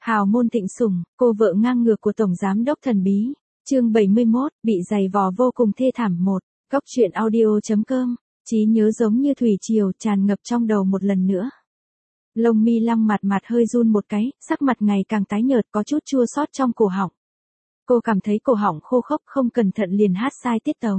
Hào môn thịnh sủng, cô vợ ngang ngược của Tổng Giám đốc thần bí. Chương 71, bị giày vò vô cùng thê thảm. Một, Góc truyện audio.com, trí nhớ giống như thủy triều tràn ngập trong đầu một lần nữa. Lông mi Lăng Mặt Mặt hơi run một cái, sắc mặt ngày càng tái nhợt, có chút chua xót trong cổ họng. Cô cảm thấy cổ họng khô khốc, không cẩn thận liền hát sai tiết tấu.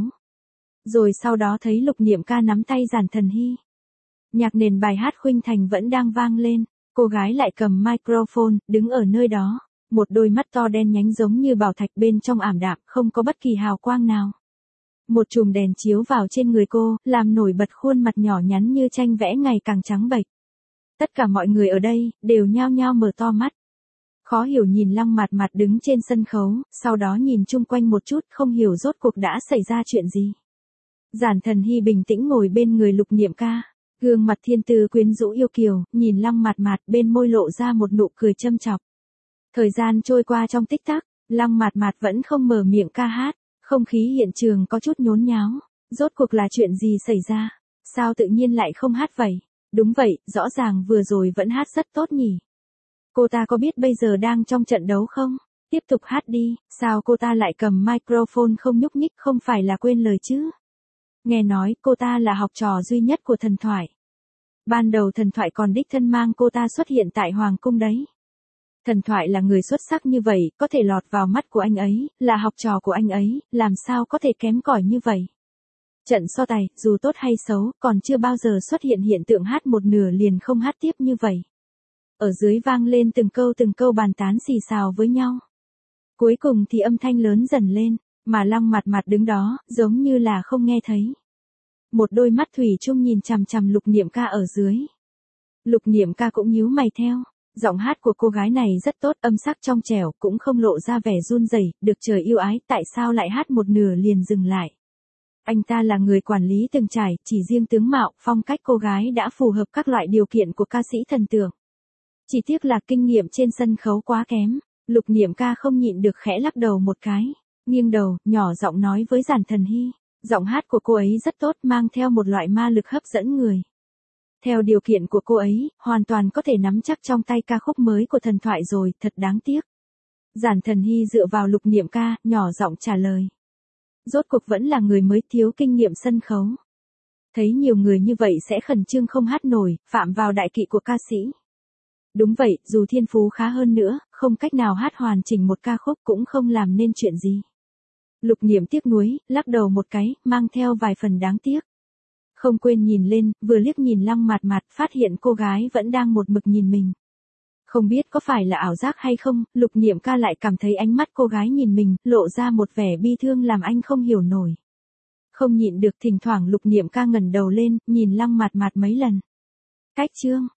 Rồi sau đó thấy Lục Niệm Ca nắm tay Giản Thần Hy. Nhạc nền bài hát khuynh thành vẫn đang vang lên, cô gái lại cầm microphone, đứng ở nơi đó, một đôi mắt to đen nhánh giống như bảo thạch, bên trong ảm đạm, không có bất kỳ hào quang nào. Một chùm đèn chiếu vào trên người cô, làm nổi bật khuôn mặt nhỏ nhắn như tranh vẽ ngày càng trắng bệch. Tất cả mọi người ở đây, đều nhao nhao mở to mắt. Khó hiểu nhìn Lăng Mặt Mặt đứng trên sân khấu, sau đó nhìn chung quanh một chút, không hiểu rốt cuộc đã xảy ra chuyện gì. Giản Thần Hy bình tĩnh ngồi bên người Lục Niệm Ca, gương mặt thiên tư quyến rũ yêu kiều, nhìn Lăng Mặt Mặt, bên môi lộ ra một nụ cười châm chọc. Thời gian trôi qua trong tích tắc, Lăng Mặt Mặt vẫn không mở miệng ca hát, không khí hiện trường có chút nhốn nháo. Rốt cuộc là chuyện gì xảy ra? Sao tự nhiên lại không hát vậy? Đúng vậy, rõ ràng vừa rồi vẫn hát rất tốt nhỉ. Cô ta có biết bây giờ đang trong trận đấu không? Tiếp tục hát đi, sao cô ta lại cầm microphone không nhúc nhích, không phải là quên lời chứ? Nghe nói cô ta là học trò duy nhất của Thần Thoại. Ban đầu Thần Thoại còn đích thân mang cô ta xuất hiện tại Hoàng cung đấy. Thần Thoại là người xuất sắc như vậy, có thể lọt vào mắt của anh ấy, là học trò của anh ấy, làm sao có thể kém cỏi như vậy? Trận so tài, dù tốt hay xấu, còn chưa bao giờ xuất hiện hiện tượng hát một nửa liền không hát tiếp như vậy. Ở dưới vang lên từng câu bàn tán xì xào với nhau. Cuối cùng thì âm thanh lớn dần lên, mà Lăng Mặt Mặt đứng đó, giống như là không nghe thấy. Một đôi mắt thủy chung nhìn chằm chằm Lục Niệm Ca ở dưới. Lục Niệm Ca cũng nhíu mày theo. Giọng hát của cô gái này rất tốt, âm sắc trong trẻo, cũng không lộ ra vẻ run rẩy, được trời yêu ái, tại sao lại hát một nửa liền dừng lại. Anh ta là người quản lý từng trải, chỉ riêng tướng mạo, phong cách cô gái đã phù hợp các loại điều kiện của ca sĩ thần tượng. Chỉ tiếc là kinh nghiệm trên sân khấu quá kém. Lục Niệm Ca không nhịn được khẽ lắc đầu một cái, nghiêng đầu, nhỏ giọng nói với Giản Thần Hy. Giọng hát của cô ấy rất tốt, mang theo một loại ma lực hấp dẫn người. Theo điều kiện của cô ấy, hoàn toàn có thể nắm chắc trong tay ca khúc mới của Thần Thoại rồi, thật đáng tiếc. Giản Thần Hy dựa vào Lục Niệm Ca, nhỏ giọng trả lời. Rốt cuộc vẫn là người mới, thiếu kinh nghiệm sân khấu. Thấy nhiều người như vậy sẽ khẩn trương không hát nổi, phạm vào đại kỵ của ca sĩ. Đúng vậy, dù thiên phú khá hơn nữa, không cách nào hát hoàn chỉnh một ca khúc cũng không làm nên chuyện gì. Lục Niệm tiếc nuối, lắc đầu một cái, mang theo vài phần đáng tiếc. Không quên nhìn lên, vừa liếc nhìn Lăng Mặt Mặt, phát hiện cô gái vẫn đang một mực nhìn mình. Không biết có phải là ảo giác hay không, Lục Niệm Ca lại cảm thấy ánh mắt cô gái nhìn mình, lộ ra một vẻ bi thương làm anh không hiểu nổi. Không nhịn được, thỉnh thoảng Lục Niệm Ca ngẩng đầu lên, nhìn Lăng Mặt Mặt mấy lần. Cách chương.